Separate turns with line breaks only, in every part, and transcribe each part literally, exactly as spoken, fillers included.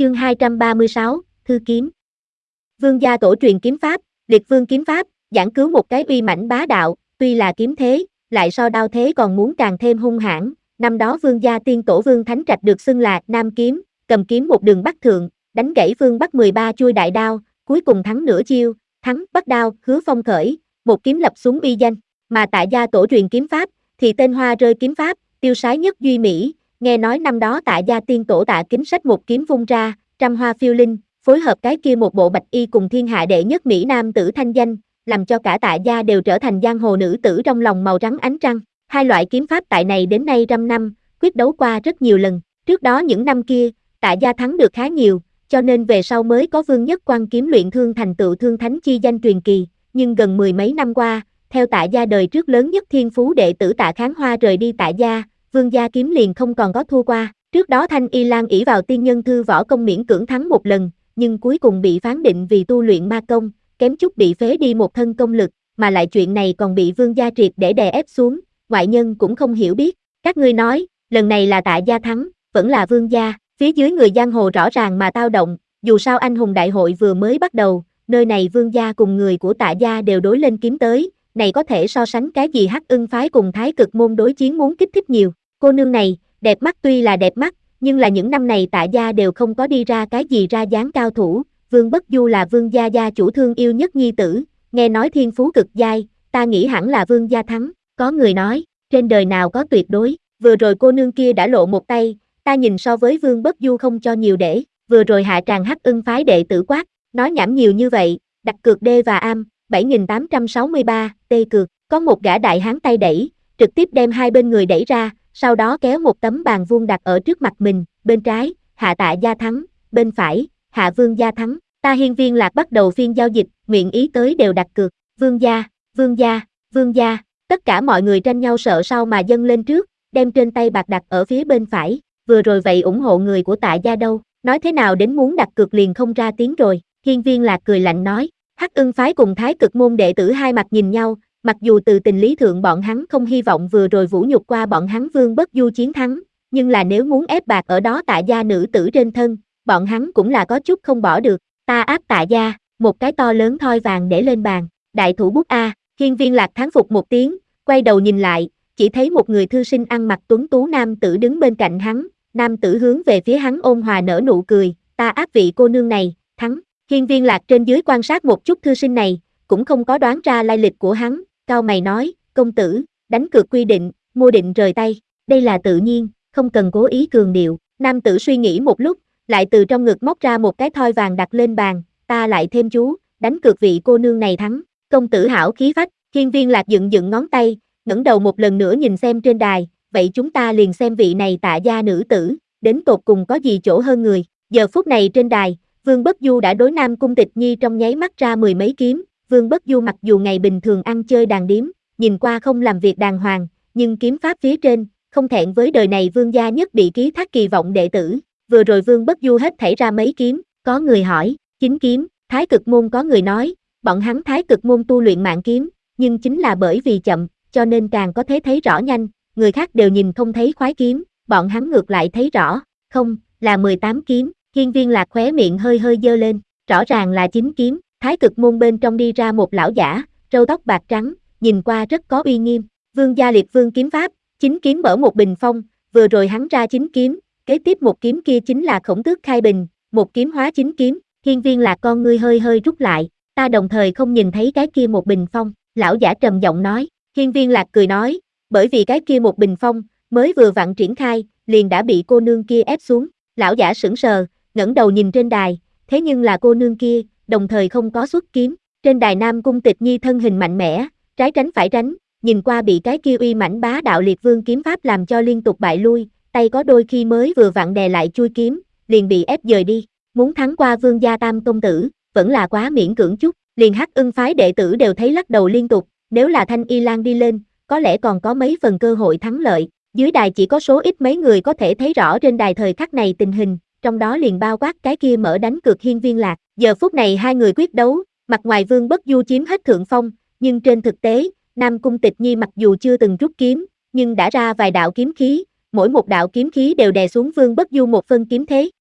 Chương hai trăm ba mươi sáu, Thư kiếm. Vương gia tổ truyền kiếm pháp, Liệt Vương kiếm pháp, giảng cứu một cái uy mãnh bá đạo, tuy là kiếm thế, lại so đao thế còn muốn càng thêm hung hãn. Năm đó Vương gia tiên tổ Vương Thánh Trạch được xưng là Nam kiếm, cầm kiếm một đường bắc thượng, đánh gãy phương Bắc mười ba chuôi đại đao, cuối cùng thắng nửa chiêu, thắng Bắc đao, Hứa Phong khởi, một kiếm lập xuống uy danh. Mà Tạ gia tổ truyền kiếm pháp thì tên Hoa rơi kiếm pháp, tiêu sái nhất duy mỹ. Nghe nói năm đó Tạ gia tiên tổ Tạ Kính Sách một kiếm vung ra, trăm hoa phiêu linh, phối hợp cái kia một bộ bạch y cùng thiên hạ đệ nhất mỹ nam tử thanh danh, làm cho cả Tạ gia đều trở thành giang hồ nữ tử trong lòng màu trắng ánh trăng. Hai loại kiếm pháp tại này đến nay trăm năm, quyết đấu qua rất nhiều lần. Trước đó những năm kia, Tạ gia thắng được khá nhiều, cho nên về sau mới có Vương Nhất Quan kiếm luyện thương thành tựu thương thánh chi danh truyền kỳ. Nhưng gần mười mấy năm qua, theo Tạ gia đời trước lớn nhất thiên phú đệ tử Tạ Kháng Hoa rời đi Tạ gia, Vương gia kiếm liền không còn có thua qua. Trước đó Thanh Y Lan ỷ vào tiên nhân thư võ công miễn cưỡng thắng một lần, nhưng cuối cùng bị phán định vì tu luyện ma công, kém chút bị phế đi một thân công lực, mà lại chuyện này còn bị Vương gia triệt để đè ép xuống, ngoại nhân cũng không hiểu biết. Các ngươi nói, lần này là Tạ gia thắng, vẫn là Vương gia? Phía dưới người giang hồ rõ ràng mà tao động, dù sao anh hùng đại hội vừa mới bắt đầu, nơi này Vương gia cùng người của Tạ gia đều đối lên kiếm tới, này có thể so sánh cái gì Hắc Ưng phái cùng Thái Cực môn đối chiến muốn kích thích nhiều. Cô nương này, đẹp mắt tuy là đẹp mắt, nhưng là những năm này Tạ gia đều không có đi ra cái gì ra dáng cao thủ. Vương Bất Du là Vương gia gia chủ thương yêu nhất nhi tử, nghe nói thiên phú cực giai, ta nghĩ hẳn là Vương gia thắng. Có người nói, trên đời nào có tuyệt đối, vừa rồi cô nương kia đã lộ một tay, ta nhìn so với Vương Bất Du không cho nhiều để, vừa rồi hạ tràng Hắc Ưng phái đệ tử quát, nói nhảm nhiều như vậy, đặt cược D và am, bảy nghìn tám trăm sáu mươi ba, T cược, có một gã đại hán tay đẩy, trực tiếp đem hai bên người đẩy ra, sau đó kéo một tấm bàn vuông đặt ở trước mặt mình, bên trái, hạ Tạ gia thắng, bên phải, hạ Vương gia thắng. Ta Hiên Viên Lạc bắt đầu phiên giao dịch, nguyện ý tới đều đặt cược, Vương gia, Vương gia, Vương gia, tất cả mọi người tranh nhau sợ sau mà dâng lên trước, đem trên tay bạc đặt ở phía bên phải, vừa rồi vậy ủng hộ người của Tạ gia đâu, nói thế nào đến muốn đặt cược liền không ra tiếng rồi. Hiên Viên Lạc cười lạnh nói, Hắc Ưng phái cùng Thái Cực môn đệ tử hai mặt nhìn nhau, mặc dù từ tình lý thượng bọn hắn không hy vọng vừa rồi vũ nhục qua bọn hắn Vương Bất Du chiến thắng, nhưng là nếu muốn ép bạc ở đó Tạ gia nữ tử trên thân, bọn hắn cũng là có chút không bỏ được. Ta áp Tạ gia, một cái to lớn thoi vàng để lên bàn, đại thủ bút A. Hiên Viên Lạc thán phục một tiếng, quay đầu nhìn lại, chỉ thấy một người thư sinh ăn mặc tuấn tú nam tử đứng bên cạnh hắn, nam tử hướng về phía hắn ôn hòa nở nụ cười, ta áp vị cô nương này, thắng. Hiên Viên Lạc trên dưới quan sát một chút thư sinh này, cũng không có đoán ra lai lịch của hắn, cau mày nói, công tử, đánh cược quy định, mua định rời tay, đây là tự nhiên, không cần cố ý cường điệu. Nam tử suy nghĩ một lúc, lại từ trong ngực móc ra một cái thoi vàng đặt lên bàn, ta lại thêm chú, đánh cược vị cô nương này thắng, công tử hảo khí phách. Hiên Viên Lạc dựng dựng ngón tay, ngẩng đầu một lần nữa nhìn xem trên đài, vậy chúng ta liền xem vị này Tạ gia nữ tử, đến tột cùng có gì chỗ hơn người. Giờ phút này trên đài, Vương Bất Du đã đối Nam Cung Tịch Nhi trong nháy mắt ra mười mấy kiếm. Vương Bất Du mặc dù ngày bình thường ăn chơi đàn điếm, nhìn qua không làm việc đàng hoàng, nhưng kiếm pháp phía trên, không thẹn với đời này Vương gia nhất bị ký thác kỳ vọng đệ tử. Vừa rồi Vương Bất Du hết thảy ra mấy kiếm, có người hỏi, chính kiếm, Thái Cực môn có người nói, bọn hắn Thái Cực môn tu luyện mạng kiếm, nhưng chính là bởi vì chậm, cho nên càng có thể thấy rõ nhanh, người khác đều nhìn không thấy khoái kiếm, bọn hắn ngược lại thấy rõ, không, là mười tám kiếm. Hiên Viên Lạc khóe miệng hơi hơi dơ lên, rõ ràng là chính kiếm. Thái Cực môn bên trong đi ra một lão giả, râu tóc bạc trắng, nhìn qua rất có uy nghiêm. Vương gia Liệt Vương kiếm pháp, chính kiếm mở một bình phong, vừa rồi hắn ra chính kiếm, kế tiếp một kiếm kia chính là Khổng Tước khai bình, một kiếm hóa chính kiếm. Hiên Viên Lạc con ngươi hơi hơi rút lại, ta đồng thời không nhìn thấy cái kia một bình phong, lão giả trầm giọng nói. Hiên Viên Lạc cười nói, bởi vì cái kia một bình phong, mới vừa vặn triển khai, liền đã bị cô nương kia ép xuống. Lão giả sững sờ, ngẩng đầu nhìn trên đài, thế nhưng là cô nương kia, đồng thời không có xuất kiếm. Trên đài Nam Cung Tịch Nhi thân hình mạnh mẽ, trái tránh phải tránh, nhìn qua bị cái kia uy mãnh bá đạo Liệt Vương kiếm pháp làm cho liên tục bại lui, tay có đôi khi mới vừa vặn đè lại chui kiếm, liền bị ép dời đi. Muốn thắng qua Vương gia Tam công tử, vẫn là quá miễn cưỡng chút. Liền Hắc Ưng phái đệ tử đều thấy lắc đầu liên tục, nếu là Thanh Y Lan đi lên, có lẽ còn có mấy phần cơ hội thắng lợi. Dưới đài chỉ có số ít mấy người có thể thấy rõ trên đài thời khắc này tình hình, trong đó liền bao quát cái kia mở đánh cược Hiên Viên Lạc. Giờ phút này hai người quyết đấu, mặt ngoài Vương Bất Du chiếm hết thượng phong, nhưng trên thực tế, Nam Cung Tịch Nhi mặc dù chưa từng rút kiếm, nhưng đã ra vài đạo kiếm khí, mỗi một đạo kiếm khí đều đè xuống Vương Bất Du một phân kiếm thế.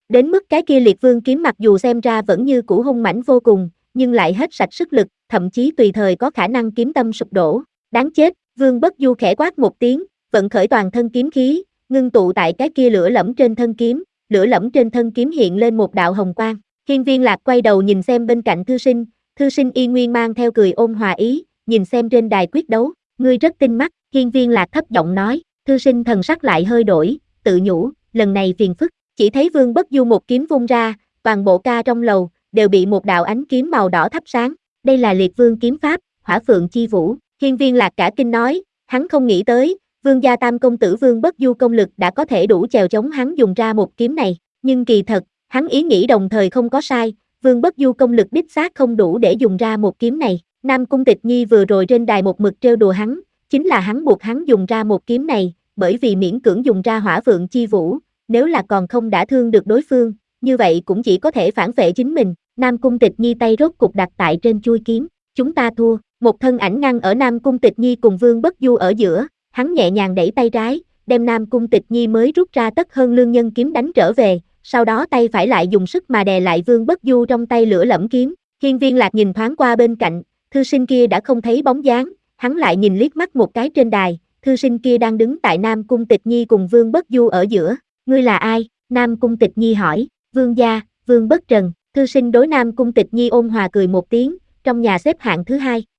Đến mức cái kia liệt vương kiếm mặc dù xem ra vẫn như cũ hung mãnh vô cùng, nhưng lại hết sạch sức lực, thậm chí tùy thời có khả năng kiếm tâm sụp đổ. Đáng chết, Vương Bất Du khẽ quát một tiếng, vận khởi toàn thân kiếm khí, ngưng tụ tại cái kia lửa lẫm trên thân kiếm, lửa lẫm trên thân kiếm hiện lên một đạo hồng quang. Hiên Viên Lạc quay đầu nhìn xem bên cạnh Thư Sinh, Thư Sinh y nguyên mang theo cười ôn hòa ý, nhìn xem trên đài quyết đấu, ngươi rất tinh mắt, Hiên Viên Lạc thấp giọng nói, Thư Sinh thần sắc lại hơi đổi, tự nhủ, lần này phiền phức, chỉ thấy Vương Bất Du một kiếm vung ra, toàn bộ ca trong lầu, đều bị một đạo ánh kiếm màu đỏ thắp sáng, đây là liệt vương kiếm pháp, hỏa phượng chi vũ, Hiên Viên Lạc cả kinh nói, hắn không nghĩ tới, Vương gia tam công tử Vương Bất Du công lực đã có thể đủ chèo chống hắn dùng ra một kiếm này, nhưng kỳ thật, hắn ý nghĩ đồng thời không có sai, Vương Bất Du công lực đích xác không đủ để dùng ra một kiếm này, Nam Cung Tịch Nhi vừa rồi trên đài một mực trêu đùa hắn, chính là hắn buộc hắn dùng ra một kiếm này, bởi vì miễn cưỡng dùng ra hỏa phượng chi vũ, nếu là còn không đã thương được đối phương, như vậy cũng chỉ có thể phản vệ chính mình, Nam Cung Tịch Nhi tay rốt cục đặt tại trên chuôi kiếm, chúng ta thua, một thân ảnh ngăn ở Nam Cung Tịch Nhi cùng Vương Bất Du ở giữa, hắn nhẹ nhàng đẩy tay trái, đem Nam Cung Tịch Nhi mới rút ra tất hơn lương nhân kiếm đánh trở về, sau đó tay phải lại dùng sức mà đè lại Vương Bất Du trong tay lửa lẫm kiếm, Hiên Viên Lạc nhìn thoáng qua bên cạnh, Thư Sinh kia đã không thấy bóng dáng, hắn lại nhìn liếc mắt một cái trên đài, Thư Sinh kia đang đứng tại Nam Cung Tịch Nhi cùng Vương Bất Du ở giữa, ngươi là ai? Nam Cung Tịch Nhi hỏi, Vương gia, Vương Bất Trần, Thư Sinh đối Nam Cung Tịch Nhi ôn hòa cười một tiếng, trong nhà xếp hạng thứ hai,